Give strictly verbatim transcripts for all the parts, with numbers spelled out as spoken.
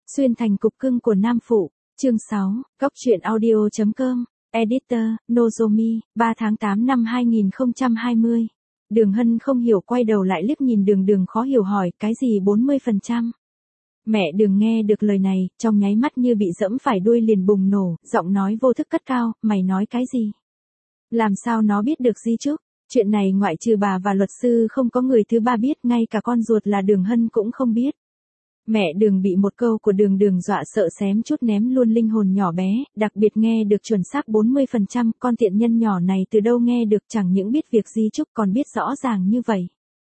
Xuyên thành cục cưng của nam phụ, chương sáu, góc truyện audio chấm com, editor, Nozomi, ba tháng tám năm hai nghìn không trăm hai mươi. Đường Hân không hiểu quay đầu lại liếc nhìn Đường Đường khó hiểu hỏi, cái gì bốn mươi phần trăm? Mẹ Đường nghe được lời này, trong nháy mắt như bị dẫm phải đuôi liền bùng nổ, giọng nói vô thức cất cao, mày nói cái gì? Làm sao nó biết được di chúc? Chuyện này ngoại trừ bà và luật sư không có người thứ ba biết, ngay cả con ruột là Đường Hân cũng không biết. Mẹ Đường bị một câu của Đường Đường dọa sợ xém chút ném luôn linh hồn nhỏ bé, đặc biệt nghe được chuẩn xác bốn mươi phần trăm, con tiện nhân nhỏ này từ đâu nghe được, chẳng những biết việc di chúc còn biết rõ ràng như vậy.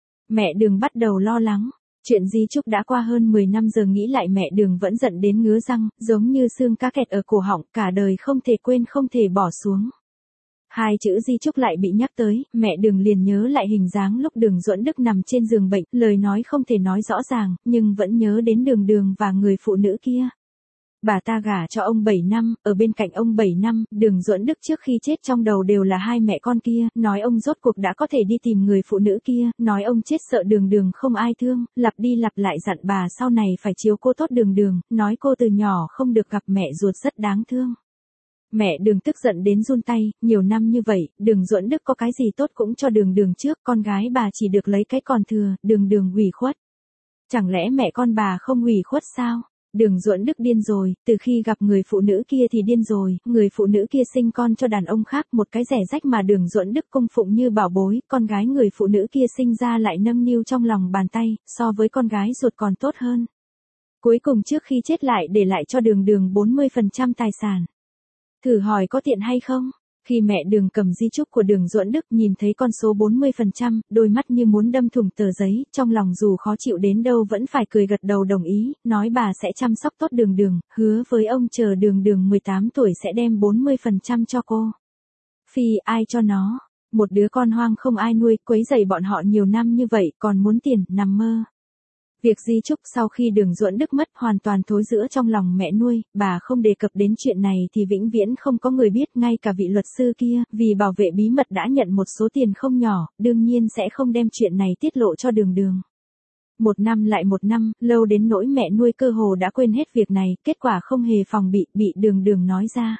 Mẹ Đường bắt đầu lo lắng, chuyện di chúc đã qua hơn mười năm, giờ nghĩ lại mẹ Đường vẫn giận đến ngứa răng, giống như xương cá kẹt ở cổ họng, cả đời không thể quên không thể bỏ xuống. Hai chữ di chúc lại bị nhắc tới, mẹ Đường liền nhớ lại hình dáng lúc Đường Duẫn Đức nằm trên giường bệnh, lời nói không thể nói rõ ràng, nhưng vẫn nhớ đến Đường Đường và người phụ nữ kia. Bà ta gả cho ông bảy năm, ở bên cạnh ông bảy năm, Đường Duẫn Đức trước khi chết trong đầu đều là hai mẹ con kia, nói ông rốt cuộc đã có thể đi tìm người phụ nữ kia, nói ông chết sợ Đường Đường không ai thương, lặp đi lặp lại dặn bà sau này phải chiếu cố tốt Đường Đường, nói cô từ nhỏ không được gặp mẹ ruột rất đáng thương. Mẹ Đường tức giận đến run tay, nhiều năm như vậy, Đường Duẫn Đức có cái gì tốt cũng cho Đường Đường trước, con gái bà chỉ được lấy cái còn thừa, Đường Đường ủy khuất. Chẳng lẽ mẹ con bà không ủy khuất sao? Đường Duẫn Đức điên rồi, từ khi gặp người phụ nữ kia thì điên rồi, người phụ nữ kia sinh con cho đàn ông khác, một cái rẻ rách mà Đường Duẫn Đức cung phụng như bảo bối, con gái người phụ nữ kia sinh ra lại nâng niu trong lòng bàn tay, so với con gái ruột còn tốt hơn. Cuối cùng trước khi chết lại để lại cho Đường Đường bốn mươi phần trăm tài sản. Thử hỏi có tiện hay không? Khi mẹ Đường cầm di chúc của Đường Duẫn Đức nhìn thấy con số bốn mươi phần trăm, đôi mắt như muốn đâm thủng tờ giấy, trong lòng dù khó chịu đến đâu vẫn phải cười gật đầu đồng ý, nói bà sẽ chăm sóc tốt Đường Đường, hứa với ông chờ Đường Đường mười tám tuổi sẽ đem bốn mươi phần trăm cho cô. Phi, ai cho nó? Một đứa con hoang không ai nuôi, quấy rầy bọn họ nhiều năm như vậy, còn muốn tiền, nằm mơ. Việc di chúc sau khi Đường Duẫn Đức mất hoàn toàn thối rữa trong lòng mẹ nuôi, bà không đề cập đến chuyện này thì vĩnh viễn không có người biết, ngay cả vị luật sư kia, vì bảo vệ bí mật đã nhận một số tiền không nhỏ, đương nhiên sẽ không đem chuyện này tiết lộ cho Đường Đường. Một năm lại một năm, lâu đến nỗi mẹ nuôi cơ hồ đã quên hết việc này, kết quả không hề phòng bị, bị Đường Đường nói ra.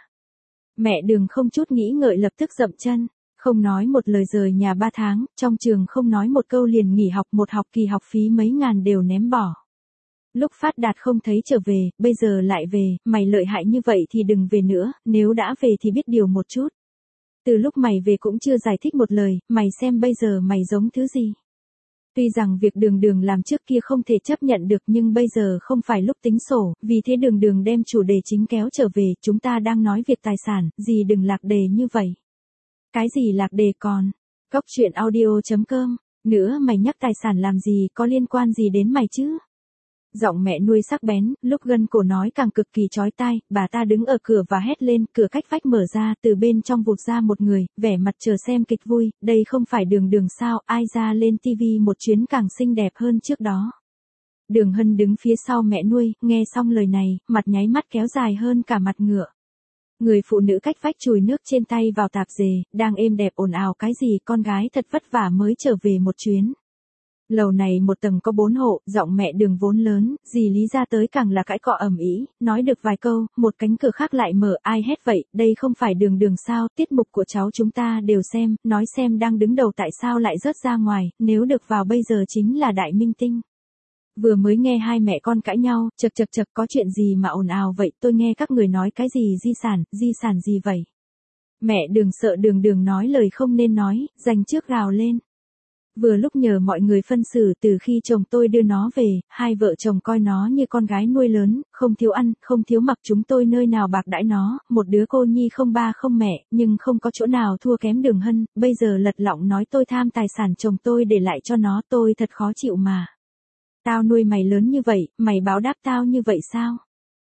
Mẹ Đường không chút nghĩ ngợi lập tức dậm chân. Không nói một lời rời nhà ba tháng, trong trường không nói một câu liền nghỉ học, một học kỳ học phí mấy ngàn đều ném bỏ. Lúc Phát Đạt không thấy trở về, bây giờ lại về, mày lợi hại như vậy thì đừng về nữa, nếu đã về thì biết điều một chút. Từ lúc mày về cũng chưa giải thích một lời, mày xem bây giờ mày giống thứ gì. Tuy rằng việc Đường Đường làm trước kia không thể chấp nhận được nhưng bây giờ không phải lúc tính sổ, vì thế Đường Đường đem chủ đề chính kéo trở về, chúng ta đang nói việc tài sản, gì đừng lạc đề như vậy. Cái gì lạc đề còn? Góc truyện audio chấm com, nữa mày nhắc tài sản làm gì, có liên quan gì đến mày chứ? Giọng mẹ nuôi sắc bén, lúc gân cổ nói càng cực kỳ chói tai, bà ta đứng ở cửa và hét lên, cửa cách vách mở ra, từ bên trong vụt ra một người, vẻ mặt chờ xem kịch vui, đây không phải Đường Đường sao, ai ra lên tivi một chuyến càng xinh đẹp hơn trước đó. Đường Hân đứng phía sau mẹ nuôi, nghe xong lời này, mặt nháy mắt kéo dài hơn cả mặt ngựa. Người phụ nữ cách vách chùi nước trên tay vào tạp dề, đang êm đẹp ồn ào cái gì, con gái thật vất vả mới trở về một chuyến. Lầu này một tầng có bốn hộ, giọng mẹ Đường vốn lớn, dì Lý ra tới càng là cãi cọ ầm ĩ, nói được vài câu, một cánh cửa khác lại mở, ai hét vậy, đây không phải Đường Đường sao, tiết mục của cháu chúng ta đều xem, nói xem đang đứng đầu tại sao lại rớt ra ngoài, nếu được vào bây giờ chính là đại minh tinh. Vừa mới nghe hai mẹ con cãi nhau, chật chật chật có chuyện gì mà ồn ào vậy, tôi nghe các người nói cái gì di sản, di sản gì vậy? Mẹ Đường sợ Đường Đường nói lời không nên nói, dành trước gào lên. Vừa lúc nhờ mọi người phân xử, từ khi chồng tôi đưa nó về, hai vợ chồng coi nó như con gái nuôi lớn, không thiếu ăn, không thiếu mặc, chúng tôi nơi nào bạc đãi nó, một đứa cô nhi không ba không mẹ, nhưng không có chỗ nào thua kém Đường Hân, bây giờ lật lọng nói tôi tham tài sản chồng tôi để lại cho nó, tôi thật khó chịu mà. Tao nuôi mày lớn như vậy, mày báo đáp tao như vậy sao?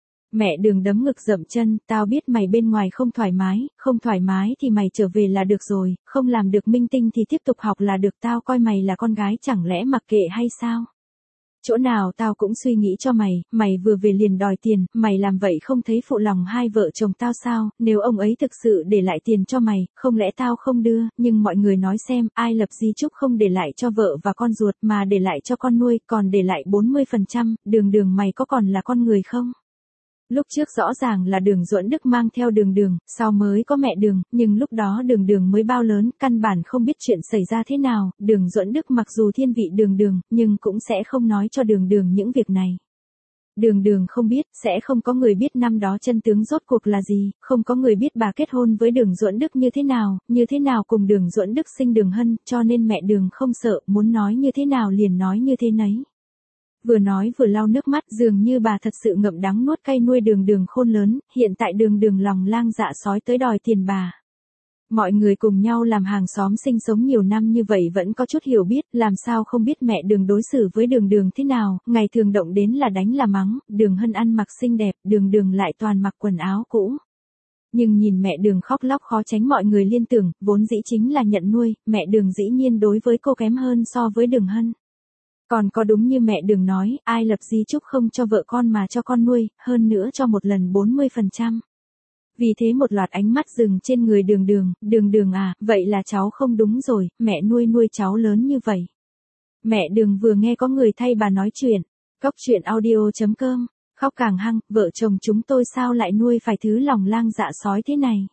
Mẹ Đường đấm ngực dậm chân, tao biết mày bên ngoài không thoải mái, không thoải mái thì mày trở về là được rồi, không làm được minh tinh thì tiếp tục học là được, tao coi mày là con gái chẳng lẽ mặc kệ hay sao? Chỗ nào tao cũng suy nghĩ cho mày, mày vừa về liền đòi tiền, mày làm vậy không thấy phụ lòng hai vợ chồng tao sao, nếu ông ấy thực sự để lại tiền cho mày, không lẽ tao không đưa, nhưng mọi người nói xem, ai lập di chúc không để lại cho vợ và con ruột mà để lại cho con nuôi, còn để lại bốn mươi phần trăm, Đường Đường mày có còn là con người không? Lúc trước rõ ràng là Đường Duẫn Đức mang theo Đường Đường, sau mới có mẹ Đường, nhưng lúc đó Đường Đường mới bao lớn, căn bản không biết chuyện xảy ra thế nào, Đường Duẫn Đức mặc dù thiên vị Đường Đường, nhưng cũng sẽ không nói cho Đường Đường những việc này. Đường Đường không biết, sẽ không có người biết năm đó chân tướng rốt cuộc là gì, không có người biết bà kết hôn với Đường Duẫn Đức như thế nào, như thế nào cùng Đường Duẫn Đức sinh Đường Hân, cho nên mẹ Đường không sợ, muốn nói như thế nào liền nói như thế nấy. Vừa nói vừa lau nước mắt, dường như bà thật sự ngậm đắng nuốt cay nuôi Đường Đường khôn lớn, hiện tại Đường Đường lòng lang dạ sói tới đòi tiền bà. Mọi người cùng nhau làm hàng xóm sinh sống nhiều năm như vậy vẫn có chút hiểu biết, làm sao không biết mẹ Đường đối xử với Đường Đường thế nào, ngày thường động đến là đánh là mắng, Đường Hân ăn mặc xinh đẹp, Đường Đường lại toàn mặc quần áo cũ. Nhưng nhìn mẹ Đường khóc lóc khó tránh mọi người liên tưởng, vốn dĩ chính là nhận nuôi, mẹ Đường dĩ nhiên đối với cô kém hơn so với Đường Hân. Còn có đúng như mẹ Đường nói, ai lập di chúc không cho vợ con mà cho con nuôi, hơn nữa cho một lần bốn mươi phần trăm. Vì thế một loạt ánh mắt dừng trên người Đường Đường, Đường Đường à, vậy là cháu không đúng rồi, mẹ nuôi nuôi cháu lớn như vậy. Mẹ Đường vừa nghe có người thay bà nói chuyện, Cốc truyện audio chấm com, khóc càng hăng, vợ chồng chúng tôi sao lại nuôi phải thứ lòng lang dạ sói thế này.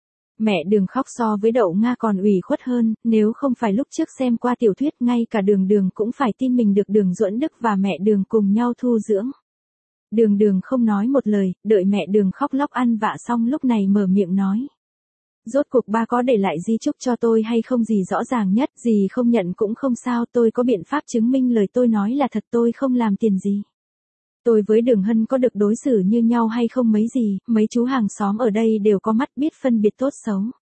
Mẹ Đường khóc so với Đậu Nga còn ủy khuất hơn, nếu không phải lúc trước xem qua tiểu thuyết ngay cả Đường Đường cũng phải tin mình được Đường Duẫn Đức và mẹ Đường cùng nhau thu dưỡng. Đường Đường không nói một lời, đợi mẹ Đường khóc lóc ăn vạ xong lúc này mở miệng nói. Rốt cuộc ba có để lại di chúc cho tôi hay không gì rõ ràng nhất, gì không nhận cũng không sao, tôi có biện pháp chứng minh lời tôi nói là thật, tôi không làm tiền gì. Tôi với Đường Hân có được đối xử như nhau hay không mấy gì, mấy chú hàng xóm ở đây đều có mắt biết phân biệt tốt xấu.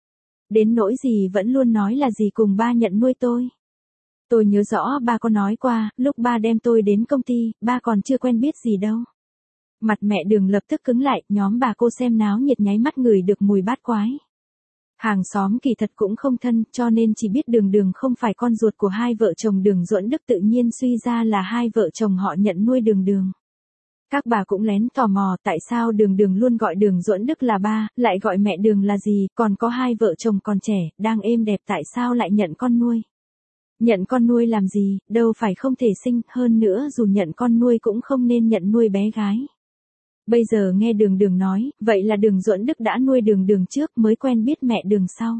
Đến nỗi gì vẫn luôn nói là gì cùng ba nhận nuôi tôi. Tôi nhớ rõ ba có nói qua, lúc ba đem tôi đến công ty, ba còn chưa quen biết gì đâu. Mặt mẹ Đường lập tức cứng lại, nhóm bà cô xem náo nhiệt nháy mắt ngửi được mùi bát quái. Hàng xóm kỳ thật cũng không thân, cho nên chỉ biết Đường Đường không phải con ruột của hai vợ chồng Đường Duẫn Đức, tự nhiên suy ra là hai vợ chồng họ nhận nuôi Đường Đường. Các bà cũng lén tò mò tại sao Đường Đường luôn gọi Đường Duẫn Đức là ba, lại gọi mẹ Đường là gì, còn có hai vợ chồng còn trẻ, đang êm đẹp tại sao lại nhận con nuôi. Nhận con nuôi làm gì, đâu phải không thể sinh, hơn nữa dù nhận con nuôi cũng không nên nhận nuôi bé gái. Bây giờ nghe Đường Đường nói, vậy là Đường Duẫn Đức đã nuôi Đường Đường trước mới quen biết mẹ Đường sau.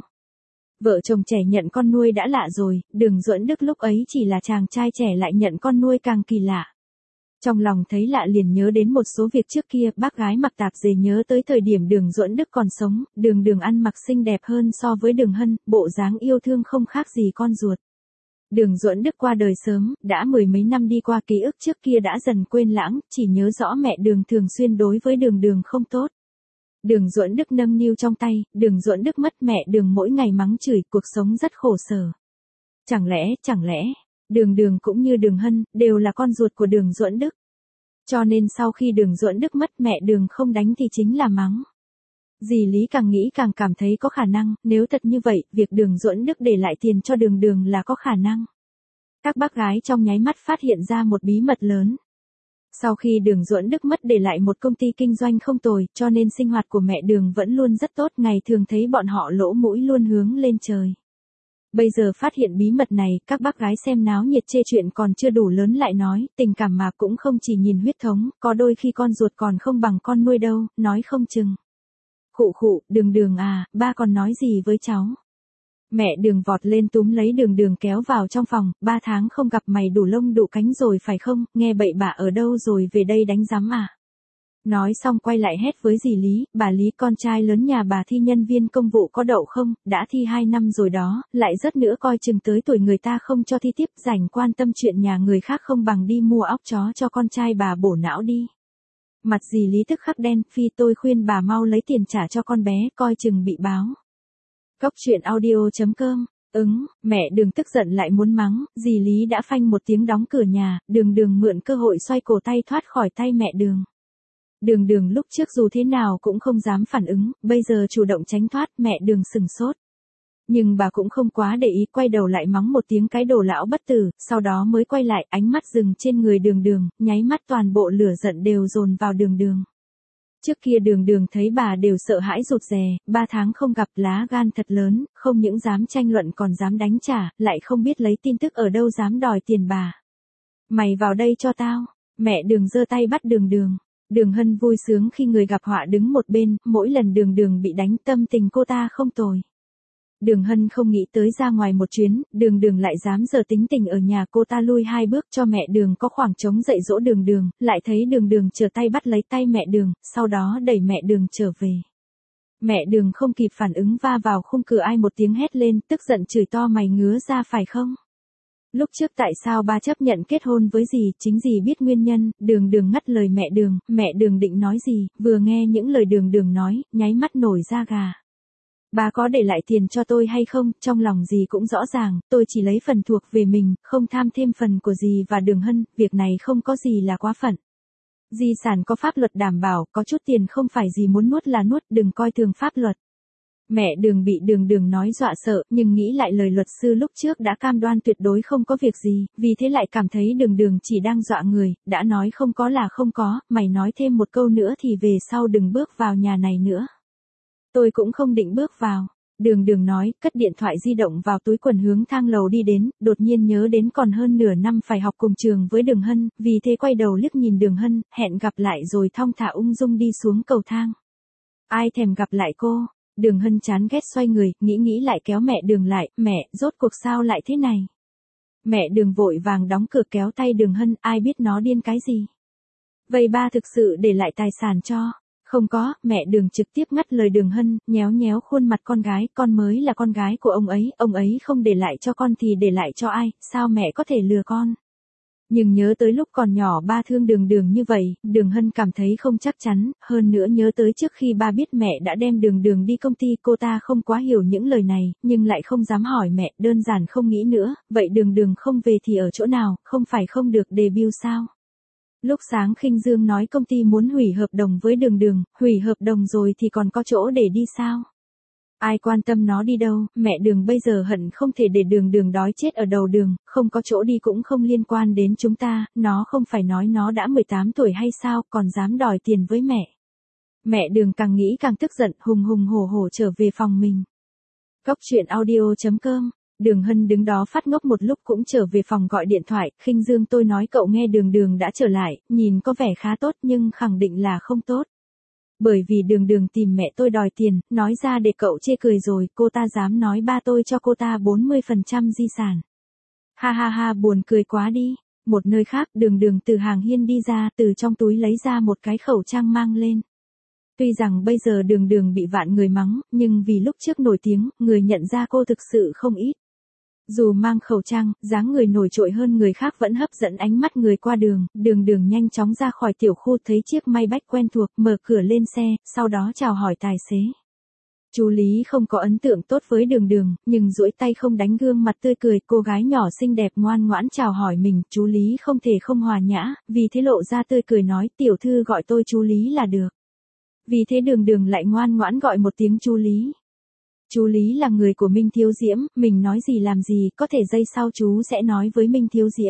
Vợ chồng trẻ nhận con nuôi đã lạ rồi, Đường Duẫn Đức lúc ấy chỉ là chàng trai trẻ lại nhận con nuôi càng kỳ lạ. Trong lòng thấy lạ liền nhớ đến một số việc trước kia, bác gái mặc tạp dề nhớ tới thời điểm Đường Duẫn Đức còn sống, Đường Đường ăn mặc xinh đẹp hơn so với Đường Hân, bộ dáng yêu thương không khác gì con ruột. Đường Duẫn Đức qua đời sớm, đã mười mấy năm đi qua, ký ức trước kia đã dần quên lãng, chỉ nhớ rõ mẹ Đường thường xuyên đối với Đường Đường không tốt. Đường Duẫn Đức nâng niu trong tay, Đường Duẫn Đức mất mẹ Đường mỗi ngày mắng chửi, cuộc sống rất khổ sở. Chẳng lẽ, chẳng lẽ, Đường Đường cũng như Đường Hân, đều là con ruột của Đường Duẫn Đức. Cho nên sau khi Đường Duẫn Đức mất mẹ Đường không đánh thì chính là mắng. Dì Lý càng nghĩ càng cảm thấy có khả năng, nếu thật như vậy, việc Đường Duẫn Đức để lại tiền cho Đường Đường là có khả năng. Các bác gái trong nháy mắt phát hiện ra một bí mật lớn. Sau khi Đường Duẫn Đức mất để lại một công ty kinh doanh không tồi, cho nên sinh hoạt của mẹ Đường vẫn luôn rất tốt, ngày thường thấy bọn họ lỗ mũi luôn hướng lên trời. Bây giờ phát hiện bí mật này, các bác gái xem náo nhiệt chê chuyện còn chưa đủ lớn lại nói, tình cảm mà cũng không chỉ nhìn huyết thống, có đôi khi con ruột còn không bằng con nuôi đâu, nói không chừng. Khụ khụ, Đường Đường à, ba còn nói gì với cháu? Mẹ Đường vọt lên túm lấy Đường Đường kéo vào trong phòng, ba tháng không gặp mày đủ lông đủ cánh rồi phải không, nghe bậy bạ ở đâu rồi về đây đánh giám à? Nói xong quay lại hét với dì Lý, bà Lý con trai lớn nhà bà thi nhân viên công vụ có đậu không, đã thi hai năm rồi đó, lại rất nữa coi chừng tới tuổi người ta không cho thi tiếp, rảnh quan tâm chuyện nhà người khác không bằng đi mua óc chó cho con trai bà bổ não đi. Mặt dì Lý tức khắc đen, phi tôi khuyên bà mau lấy tiền trả cho con bé, coi chừng bị báo. Cốc truyện audio chấm com, ứng, mẹ Đường tức giận lại muốn mắng, dì Lý đã phanh một tiếng đóng cửa nhà, Đường Đường mượn cơ hội xoay cổ tay thoát khỏi tay mẹ Đường. Đường Đường lúc trước dù thế nào cũng không dám phản ứng, bây giờ chủ động tránh thoát, mẹ Đường sừng sốt. Nhưng bà cũng không quá để ý, quay đầu lại mắng một tiếng cái đồ lão bất tử, sau đó mới quay lại, ánh mắt dừng trên người Đường Đường, nháy mắt toàn bộ lửa giận đều dồn vào Đường Đường. Trước kia Đường Đường thấy bà đều sợ hãi rụt rè, ba tháng không gặp lá gan thật lớn, không những dám tranh luận còn dám đánh trả, lại không biết lấy tin tức ở đâu dám đòi tiền bà. Mày vào đây cho tao, mẹ Đường giơ tay bắt Đường Đường. Đường Hân vui sướng khi người gặp họa đứng một bên, mỗi lần đường đường bị đánh tâm tình cô ta không tồi. Đường Hân không nghĩ tới ra ngoài một chuyến, đường đường lại dám giờ tính tình ở nhà cô ta lui hai bước cho mẹ đường có khoảng trống dậy dỗ đường đường, lại thấy đường đường trở tay bắt lấy tay mẹ đường, sau đó đẩy mẹ đường trở về. Mẹ đường không kịp phản ứng va vào khung cửa ai một tiếng hét lên, tức giận chửi to mày ngứa ra phải không? Lúc trước tại sao ba chấp nhận kết hôn với dì, chính dì biết nguyên nhân, đường đường ngắt lời mẹ đường, mẹ đường định nói gì, vừa nghe những lời đường đường nói, nháy mắt nổi da gà. Bà có để lại tiền cho tôi hay không, trong lòng dì cũng rõ ràng, tôi chỉ lấy phần thuộc về mình, không tham thêm phần của dì và Đường Hân, việc này không có gì là quá phận. Di sản có pháp luật đảm bảo, có chút tiền không phải dì muốn nuốt là nuốt, đừng coi thường pháp luật. Mẹ đường bị đường đường nói dọa sợ, nhưng nghĩ lại lời luật sư lúc trước đã cam đoan tuyệt đối không có việc gì, vì thế lại cảm thấy đường đường chỉ đang dọa người, đã nói không có là không có, mày nói thêm một câu nữa thì về sau đừng bước vào nhà này nữa. Tôi cũng không định bước vào. Đường đường nói, cất điện thoại di động vào túi quần hướng thang lầu đi đến, đột nhiên nhớ đến còn hơn nửa năm phải học cùng trường với Đường Hân, vì thế quay đầu liếc nhìn Đường Hân, hẹn gặp lại rồi thong thả ung dung đi xuống cầu thang. Ai thèm gặp lại cô? Đường Hân chán ghét xoay người, nghĩ nghĩ lại kéo mẹ Đường lại, mẹ, rốt cuộc sao lại thế này? Mẹ Đường vội vàng đóng cửa kéo tay Đường Hân, ai biết nó điên cái gì? Vậy ba thực sự để lại tài sản cho? Không có, mẹ Đường trực tiếp ngắt lời Đường Hân, nhéo nhéo khuôn mặt con gái, con mới là con gái của ông ấy, ông ấy không để lại cho con thì để lại cho ai, sao mẹ có thể lừa con? Nhưng nhớ tới lúc còn nhỏ ba thương Đường Đường như vậy, Đường Hân cảm thấy không chắc chắn, hơn nữa nhớ tới trước khi ba biết mẹ đã đem Đường Đường đi công ty, cô ta không quá hiểu những lời này, nhưng lại không dám hỏi mẹ, đơn giản không nghĩ nữa, vậy Đường Đường không về thì ở chỗ nào, không phải không được debut sao? Lúc sáng Khinh Dương nói công ty muốn hủy hợp đồng với Đường Đường, hủy hợp đồng rồi thì còn có chỗ để đi sao? Ai quan tâm nó đi đâu, mẹ Đường bây giờ hận không thể để Đường Đường đói chết ở đầu đường, không có chỗ đi cũng không liên quan đến chúng ta, nó không phải nói nó đã mười tám tuổi hay sao, còn dám đòi tiền với mẹ. Mẹ Đường càng nghĩ càng tức giận, hùng hùng hổ hổ trở về phòng mình. Góc truyện audio chấm com. Đường Hân đứng đó phát ngốc một lúc cũng trở về phòng gọi điện thoại, Khinh Dương tôi nói cậu nghe Đường Đường đã trở lại, nhìn có vẻ khá tốt nhưng khẳng định là không tốt. Bởi vì Đường Đường tìm mẹ tôi đòi tiền, nói ra để cậu chê cười rồi, cô ta dám nói ba tôi cho cô ta bốn mươi phần trăm di sản. Ha ha ha buồn cười quá đi. Một nơi khác Đường Đường từ hàng hiên đi ra, từ trong túi lấy ra một cái khẩu trang mang lên. Tuy rằng bây giờ Đường Đường bị vạn người mắng, nhưng vì lúc trước nổi tiếng, người nhận ra cô thực sự không ít. Dù mang khẩu trang, dáng người nổi trội hơn người khác vẫn hấp dẫn ánh mắt người qua đường, Đường Đường nhanh chóng ra khỏi tiểu khu thấy chiếc Maybach quen thuộc, mở cửa lên xe, sau đó chào hỏi tài xế. Chú Lý không có ấn tượng tốt với Đường Đường, nhưng duỗi tay không đánh gương mặt tươi cười, cô gái nhỏ xinh đẹp ngoan ngoãn chào hỏi mình, chú Lý không thể không hòa nhã, vì thế lộ ra tươi cười nói, tiểu thư gọi tôi chú Lý là được. Vì thế Đường Đường lại ngoan ngoãn gọi một tiếng chú Lý. Chú Lý là người của Minh Thiếu Diễm, mình nói gì làm gì, có thể giây sau chú sẽ nói với Minh Thiếu Diễm.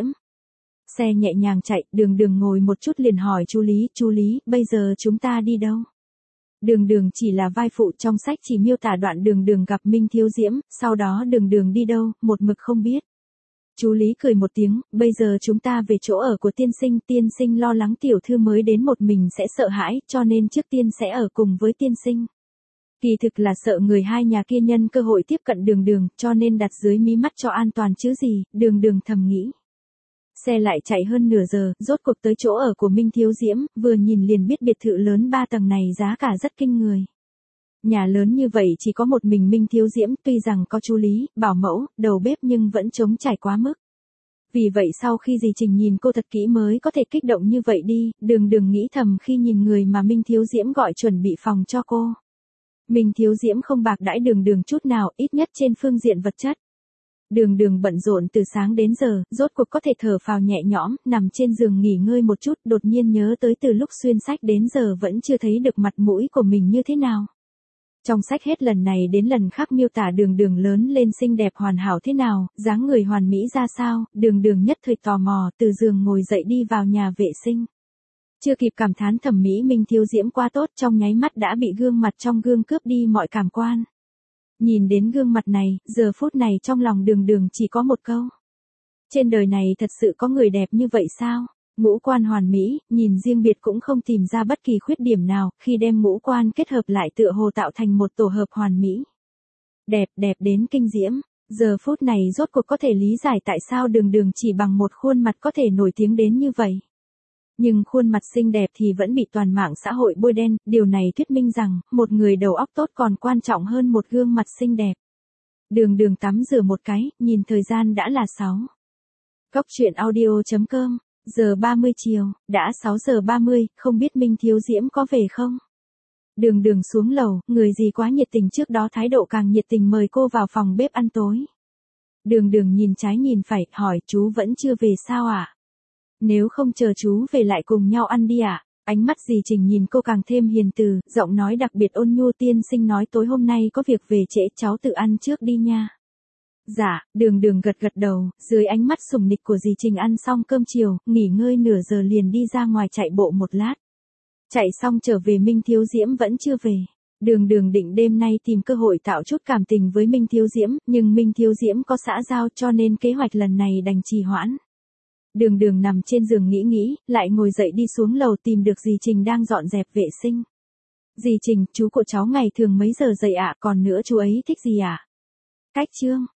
Xe nhẹ nhàng chạy, Đường Đường ngồi một chút liền hỏi chú Lý, chú Lý, bây giờ chúng ta đi đâu? Đường Đường chỉ là vai phụ, trong sách chỉ miêu tả đoạn Đường Đường gặp Minh Thiếu Diễm, sau đó Đường Đường đi đâu, một mực không biết. Chú Lý cười một tiếng, bây giờ chúng ta về chỗ ở của tiên sinh, tiên sinh lo lắng tiểu thư mới đến một mình sẽ sợ hãi, cho nên trước tiên sẽ ở cùng với tiên sinh. Kỳ thực là sợ người hai nhà kia nhân cơ hội tiếp cận Đường Đường, cho nên đặt dưới mí mắt cho an toàn chứ gì, Đường Đường thầm nghĩ. Xe lại chạy hơn nửa giờ, rốt cuộc tới chỗ ở của Minh Thiếu Diễm, vừa nhìn liền biết biệt thự lớn ba tầng này giá cả rất kinh người. Nhà lớn như vậy chỉ có một mình Minh Thiếu Diễm, tuy rằng có chú Lý, bảo mẫu, đầu bếp nhưng vẫn trống trải quá mức. Vì vậy sau khi dì Trình nhìn cô thật kỹ mới có thể kích động như vậy đi, Đường Đường nghĩ thầm khi nhìn người mà Minh Thiếu Diễm gọi chuẩn bị phòng cho cô. Minh Thiếu Diễm không bạc đãi Đường Đường chút nào, ít nhất trên phương diện vật chất. Đường Đường bận rộn từ sáng đến giờ, rốt cuộc có thể thở phào nhẹ nhõm, nằm trên giường nghỉ ngơi một chút, đột nhiên nhớ tới từ lúc xuyên sách đến giờ vẫn chưa thấy được mặt mũi của mình như thế nào. Trong sách hết lần này đến lần khác miêu tả Đường Đường lớn lên xinh đẹp hoàn hảo thế nào, dáng người hoàn mỹ ra sao, Đường Đường nhất thời tò mò, từ giường ngồi dậy đi vào nhà vệ sinh. Chưa kịp cảm thán thẩm mỹ Minh Thiếu Diễm quá tốt, trong nháy mắt đã bị gương mặt trong gương cướp đi mọi cảm quan. Nhìn đến gương mặt này, giờ phút này trong lòng Đường Đường chỉ có một câu. Trên đời này thật sự có người đẹp như vậy sao? Ngũ quan hoàn mỹ, nhìn riêng biệt cũng không tìm ra bất kỳ khuyết điểm nào, khi đem ngũ quan kết hợp lại tựa hồ tạo thành một tổ hợp hoàn mỹ. Đẹp, đẹp đến kinh diễm. Giờ phút này rốt cuộc có thể lý giải tại sao Đường Đường chỉ bằng một khuôn mặt có thể nổi tiếng đến như vậy. Nhưng khuôn mặt xinh đẹp thì vẫn bị toàn mạng xã hội bôi đen, điều này thuyết minh rằng, một người đầu óc tốt còn quan trọng hơn một gương mặt xinh đẹp. Đường Đường tắm rửa một cái, nhìn thời gian đã là sáu. Cốc truyện audio chấm com, giờ ba mươi chiều, đã sáu giờ ba mươi, không biết Minh Thiếu Diễm có về không? Đường Đường xuống lầu, người gì quá nhiệt tình trước đó thái độ càng nhiệt tình mời cô vào phòng bếp ăn tối. Đường Đường nhìn trái nhìn phải, hỏi chú vẫn chưa về sao ạ? À? Nếu không chờ chú về lại cùng nhau ăn đi ạ. À? Ánh mắt dì Trình nhìn cô càng thêm hiền từ, giọng nói đặc biệt ôn nhu. Tiên sinh nói tối hôm nay có việc về trễ, cháu tự ăn trước đi nha. Dạ, Đường Đường gật gật đầu, dưới ánh mắt sùng nịch của dì Trình ăn xong cơm chiều, nghỉ ngơi nửa giờ liền đi ra ngoài chạy bộ một lát. Chạy xong trở về Minh Thiếu Diễm vẫn chưa về. Đường Đường định đêm nay tìm cơ hội tạo chút cảm tình với Minh Thiếu Diễm, nhưng Minh Thiếu Diễm có xã giao cho nên kế hoạch lần này đành trì hoãn. Đường Đường nằm trên giường nghĩ nghĩ, lại ngồi dậy đi xuống lầu tìm được dì Trình đang dọn dẹp vệ sinh. Dì Trình, chú của cháu ngày thường mấy giờ dậy ạ, à? Còn nữa chú ấy thích gì ạ? À? Cách chương.